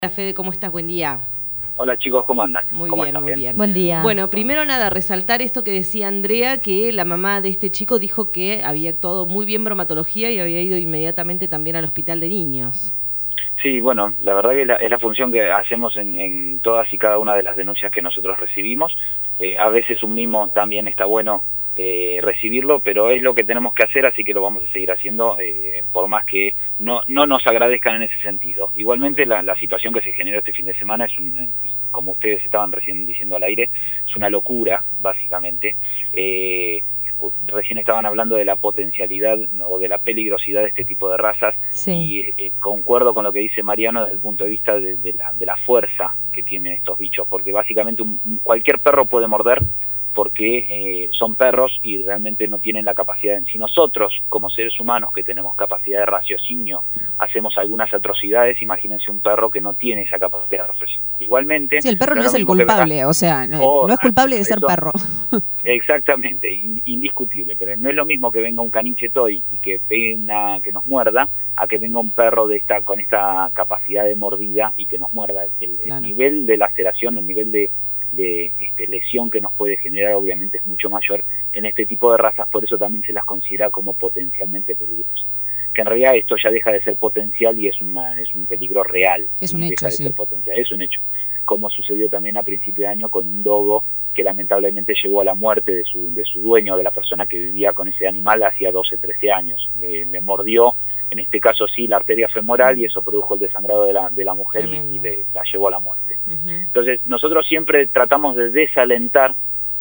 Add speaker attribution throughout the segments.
Speaker 1: Hola Fede, ¿cómo estás? Buen día.
Speaker 2: Hola chicos, ¿cómo andan?
Speaker 1: Muy
Speaker 2: ¿Cómo
Speaker 1: bien,
Speaker 2: están?
Speaker 1: muy bien.
Speaker 3: Buen día.
Speaker 1: Bueno, primero nada, resaltar esto que decía Andrea, que la mamá de este chico dijo que había actuado muy bien bromatología y había ido inmediatamente también al hospital de niños.
Speaker 2: Sí, bueno, la verdad que es la función que hacemos en todas y cada una de las denuncias que nosotros recibimos. A veces un mimo también está bueno recibirlo, pero es lo que tenemos que hacer, así que lo vamos a seguir haciendo, por más que no nos agradezcan en ese sentido. Igualmente la situación que se generó este fin de semana es como ustedes estaban recién diciendo al aire, es una locura, básicamente. Recién estaban hablando de la potencialidad o de la peligrosidad de este tipo de razas,
Speaker 3: sí.
Speaker 2: Y concuerdo con lo que dice Mariano desde el punto de vista de la fuerza que tienen estos bichos, porque básicamente cualquier perro puede morder, porque son perros y realmente no tienen la capacidad. Si nosotros, como seres humanos que tenemos capacidad de raciocinio, hacemos algunas atrocidades, imagínense un perro que no tiene esa capacidad de raciocinio. Igualmente...
Speaker 3: Sí, el perro no es el culpable, o sea, no es culpable de ser perro.
Speaker 2: Exactamente, indiscutible, pero no es lo mismo que venga un caniche toy y que pegue que nos muerda, a que venga un perro con esta capacidad de mordida y que nos muerda. El nivel de laceración, el nivel de lesión que nos puede generar obviamente es mucho mayor en este tipo de razas, por eso también se las considera como potencialmente peligrosas. Que en realidad esto ya deja de ser potencial y es un peligro real.
Speaker 3: Es un hecho, sí.
Speaker 2: Es un hecho. Como sucedió también a principio de año con un dogo que lamentablemente llegó a la muerte de su dueño, de la persona que vivía con ese animal hacía 12, 13 años. Le mordió, en este caso sí, la arteria femoral, y eso produjo el desangrado de la mujer y la llevó a la muerte. Entonces nosotros siempre tratamos de desalentar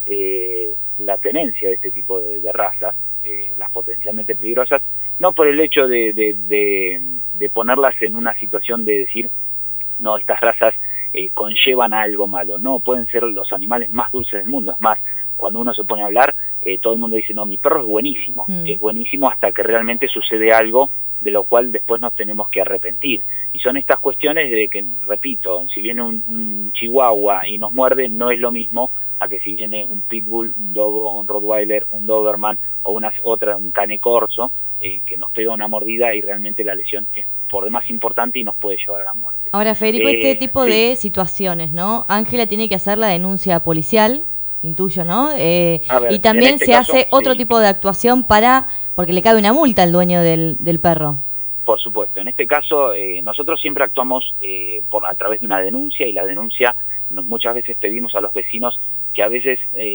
Speaker 2: la tenencia de este tipo de razas, las potencialmente peligrosas, no por el hecho de ponerlas en una situación de decir, no, estas razas conllevan a algo malo. No, pueden ser los animales más dulces del mundo. Es más, cuando uno se pone a hablar, todo el mundo dice, no, mi perro es buenísimo. Es buenísimo hasta que realmente sucede algo de lo cual después nos tenemos que arrepentir. Y son estas cuestiones de que, repito, si viene un chihuahua y nos muerde, no es lo mismo a que si viene un pitbull, un dogo, un rottweiler, un doberman o un cane corso, que nos pega una mordida y realmente la lesión es por demás importante y nos puede llevar a la muerte.
Speaker 3: Ahora, Federico, este tipo de situaciones, ¿no? Ángela tiene que hacer la denuncia policial, intuyo, ¿no? Y también se hace otro tipo de actuación porque le cabe una multa al dueño del perro.
Speaker 2: Por supuesto. En este caso, nosotros siempre actuamos a través de una denuncia, y la denuncia muchas veces pedimos a los vecinos que a veces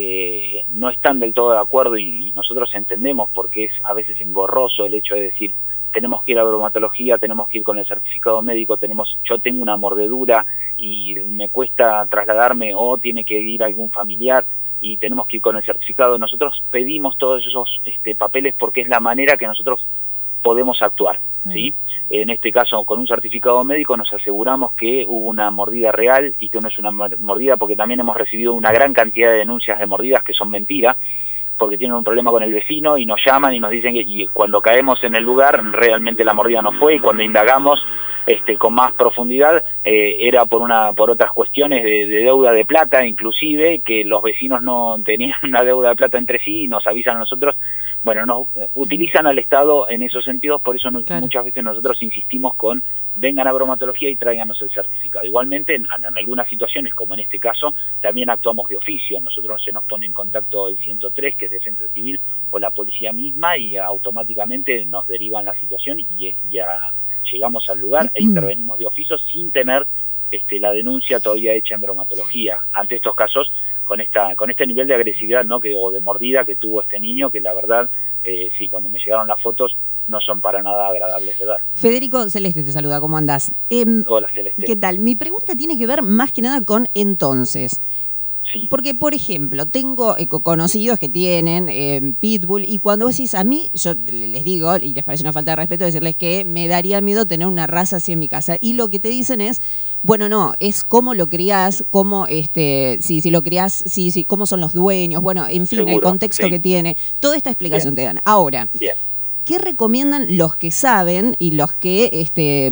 Speaker 2: no están del todo de acuerdo, y nosotros entendemos porque es a veces engorroso el hecho de decir, tenemos que ir a bromatología, tenemos que ir con el certificado médico, yo tengo una mordedura y me cuesta trasladarme, o tiene que ir algún familiar y tenemos que ir con el certificado. Nosotros pedimos todos esos papeles porque es la manera que nosotros podemos actuar, ¿sí? En este caso, con un certificado médico nos aseguramos que hubo una mordida real y que no es una mordida, porque también hemos recibido una gran cantidad de denuncias de mordidas que son mentiras, porque tienen un problema con el vecino y nos llaman y nos dicen que, y cuando caemos en el lugar realmente la mordida no fue, y cuando indagamos con más profundidad era por otras cuestiones de deuda de plata, inclusive que los vecinos no tenían una deuda de plata entre sí y nos avisan a nosotros. Bueno, nos utilizan al Estado en esos sentidos, por eso muchas veces nosotros insistimos con vengan a bromatología y tráiganos el certificado. Igualmente, en algunas situaciones, como en este caso, también actuamos de oficio. Nosotros se nos pone en contacto el 103, que es Defensa Civil, o la policía misma, y automáticamente nos derivan la situación y llegamos al lugar e intervenimos de oficio sin tener la denuncia todavía hecha en bromatología. Ante estos casos, con este nivel de agresividad, ¿no? o de mordida que tuvo este niño, que la verdad, sí, cuando me llegaron las fotos, no son para nada agradables de ver.
Speaker 3: Federico, Celeste te saluda, ¿cómo andás?
Speaker 2: Hola, Celeste.
Speaker 3: ¿Qué tal? Mi pregunta tiene que ver más que nada con entonces.
Speaker 2: Sí.
Speaker 3: Porque, por ejemplo, tengo conocidos que tienen pitbull, y cuando vos decís a mí, yo les digo, y les parece una falta de respeto decirles que me daría miedo tener una raza así en mi casa, y lo que te dicen es, bueno, no, es cómo lo criás, cómo, si lo criás, cómo son los dueños, bueno, en fin, el contexto que tiene, toda esta explicación te dan. Ahora, ¿qué recomiendan los que saben y los que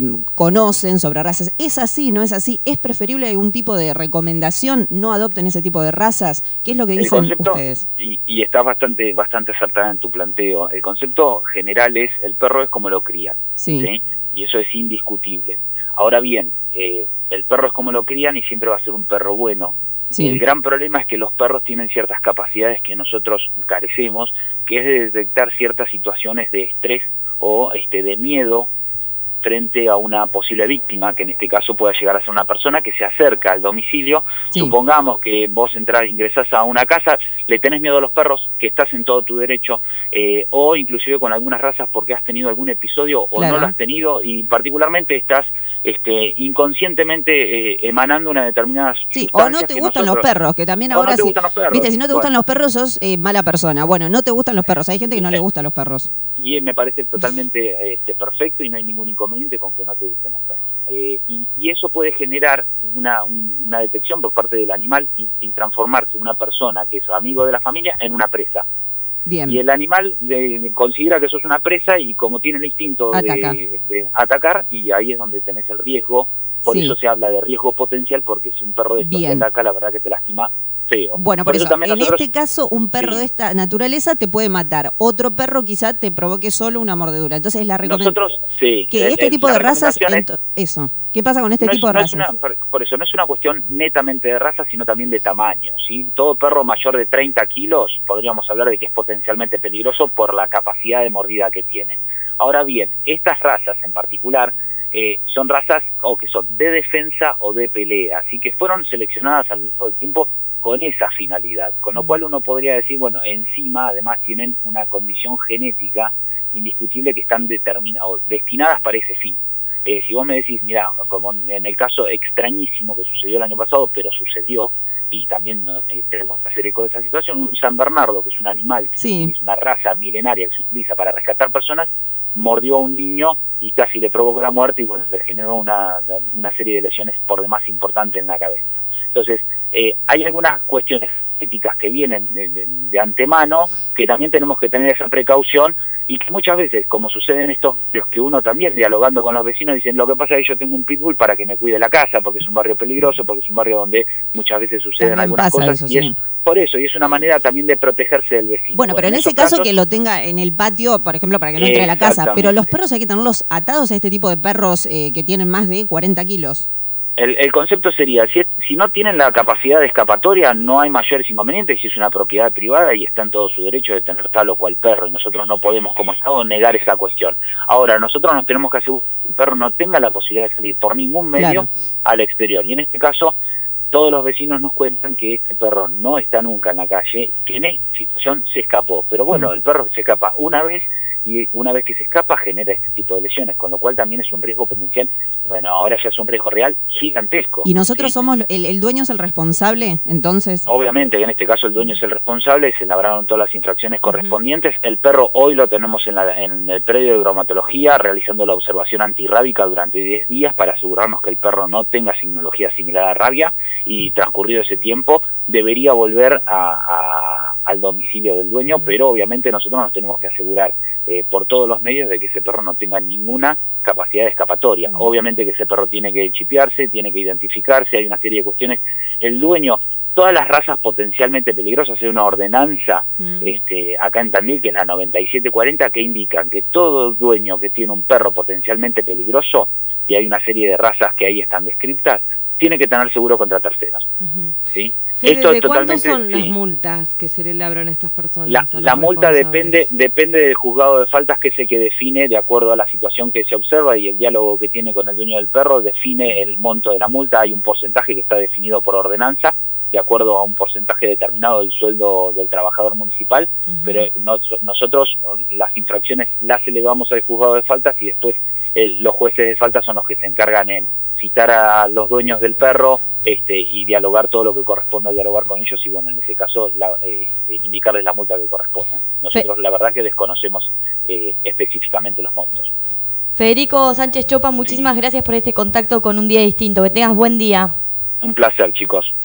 Speaker 3: conocen sobre razas? ¿Es así, no es así? ¿Es preferible algún tipo de recomendación? ¿No adopten ese tipo de razas? ¿Qué es lo que dicen ustedes?
Speaker 2: Y estás bastante acertada en tu planteo. El concepto general es, el perro es como lo crían, ¿sí? Y eso es indiscutible. Ahora bien, el perro es como lo crían y siempre va a ser un perro bueno.
Speaker 3: Sí.
Speaker 2: El gran problema es que los perros tienen ciertas capacidades que nosotros carecemos, que es de detectar ciertas situaciones de estrés o de miedo frente a una posible víctima, que en este caso pueda llegar a ser una persona que se acerca al domicilio.
Speaker 3: Sí.
Speaker 2: Supongamos que vos ingresás a una casa, le tenés miedo a los perros, que estás en todo tu derecho, o inclusive con algunas razas porque has tenido algún episodio o
Speaker 3: Claro.
Speaker 2: no lo has tenido, y particularmente estás inconscientemente emanando una determinada
Speaker 3: Sí, o no te gustan los perros, que también ahora
Speaker 2: no te gustan los perros.
Speaker 3: Viste, si no te gustan
Speaker 2: Bueno.
Speaker 3: los perros sos mala persona. Bueno, no te gustan los perros, hay gente que no le gustan los perros.
Speaker 2: Y me parece totalmente perfecto y no hay ningún inconveniente con que no te gusten los perros. Y eso puede generar una detección por parte del animal y transformarse una persona que es amigo de la familia en una presa.
Speaker 3: Bien.
Speaker 2: Y el animal considera que sos una presa y como tiene el instinto de atacar, y ahí es donde tenés el riesgo. Por
Speaker 3: Sí.
Speaker 2: eso se habla de riesgo potencial, porque si un perro de estos te
Speaker 3: Bien.
Speaker 2: ataca, la verdad que te lastima feo.
Speaker 3: Bueno, por eso
Speaker 2: también
Speaker 3: en
Speaker 2: nosotros-
Speaker 3: este caso, un perro
Speaker 2: Sí.
Speaker 3: de esta naturaleza te puede matar. Otro perro quizá te provoque solo una mordedura. Entonces, la recomendación...
Speaker 2: Nosotros, sí.
Speaker 3: Que este tipo
Speaker 2: la
Speaker 3: de razas...
Speaker 2: recomendación es-
Speaker 3: Eso. ¿Qué pasa con este
Speaker 2: no
Speaker 3: tipo
Speaker 2: es,
Speaker 3: de
Speaker 2: no es
Speaker 3: razas?
Speaker 2: por eso, no es una cuestión netamente de raza, sino también de tamaño, ¿sí? Todo perro mayor de 30 kilos, podríamos hablar de que es potencialmente peligroso por la capacidad de mordida que tiene. Ahora bien, estas razas en particular son razas que son de defensa o de pelea, así que fueron seleccionadas al largo del tiempo con esa finalidad, con lo cual uno podría decir, bueno, encima además tienen una condición genética indiscutible que están destinadas para ese fin. Si vos me decís, mira, como en el caso extrañísimo que sucedió el año pasado, pero sucedió, y también tenemos que hacer eco de esa situación, un San Bernardo, que es un animal, que
Speaker 3: Sí.
Speaker 2: es una raza milenaria que se utiliza para rescatar personas, mordió a un niño y casi le provocó la muerte y bueno, le generó una serie de lesiones por demás importantes en la cabeza. Entonces, hay algunas cuestiones éticas que vienen de antemano, que también tenemos que tener esa precaución, y que muchas veces, como sucede en estos barrios, que uno también dialogando con los vecinos dicen, lo que pasa es que yo tengo un pitbull para que me cuide la casa, porque es un barrio peligroso, porque es un barrio donde muchas veces suceden
Speaker 3: También
Speaker 2: algunas
Speaker 3: pasa
Speaker 2: cosas,
Speaker 3: eso,
Speaker 2: y
Speaker 3: sí.
Speaker 2: es por eso, y es una manera también de protegerse del vecino.
Speaker 3: Bueno, pero en ese
Speaker 2: esos
Speaker 3: caso
Speaker 2: casos-
Speaker 3: que lo tenga en el patio, por ejemplo, para que no entre a la casa.
Speaker 2: Exactamente.
Speaker 3: Pero los perros hay que tenerlos atados a este tipo de perros que tienen más de 40 kilos.
Speaker 2: El concepto sería, si no tienen la capacidad de escapatoria, no hay mayores inconvenientes, si es una propiedad privada y está en todo su derecho de tener tal o cual perro, y nosotros no podemos como Estado negar esa cuestión. Ahora, nosotros nos tenemos que asegurar que el perro no tenga la posibilidad de salir por ningún medio
Speaker 3: Claro.
Speaker 2: al exterior, y en este caso, todos los vecinos nos cuentan que este perro no está nunca en la calle, que en esta situación se escapó, pero bueno, el perro se escapa una vez, y una vez que se escapa genera este tipo de lesiones, con lo cual también es un riesgo potencial, bueno, ahora ya es un riesgo real gigantesco.
Speaker 3: Y nosotros
Speaker 2: ¿sí?
Speaker 3: somos, el dueño es el responsable, entonces...
Speaker 2: Obviamente que en este caso el dueño es el responsable, se labraron todas las infracciones correspondientes. El perro hoy lo tenemos en el predio de bromatología realizando la observación antirrábica durante 10 días para asegurarnos que el perro no tenga signología similar a rabia, y transcurrido ese tiempo debería volver al domicilio del dueño, pero obviamente nosotros nos tenemos que asegurar por todos los medios de que ese perro no tenga ninguna capacidad de escapatoria. Obviamente que ese perro tiene que chipearse, tiene que identificarse, hay una serie de cuestiones. El dueño, todas las razas potencialmente peligrosas, hay una ordenanza acá en Tandil, que es la 9740, que indican que todo dueño que tiene un perro potencialmente peligroso, y hay una serie de razas que ahí están descritas, tiene que tener seguro contra terceros. ¿Sí?
Speaker 1: Fede, ¿de cuánto
Speaker 2: totalmente,
Speaker 1: son las
Speaker 2: sí.
Speaker 1: multas que se le labran a estas personas?
Speaker 2: La multa depende del juzgado de faltas, que es el que define, de acuerdo a la situación que se observa y el diálogo que tiene con el dueño del perro, define el monto de la multa. Hay un porcentaje que está definido por ordenanza, de acuerdo a un porcentaje determinado del sueldo del trabajador municipal, pero nosotros las infracciones las elevamos al juzgado de faltas, y después los jueces de faltas son los que se encargan en citar a los dueños del perro, y dialogar todo lo que corresponda a dialogar con ellos, y bueno, en ese caso indicarles la multa que corresponda. Nosotros la verdad que desconocemos específicamente los montos.
Speaker 4: Federico Sánchez Chopa, muchísimas gracias por este contacto con Un Día Distinto. Que tengas buen día.
Speaker 2: Un placer, chicos.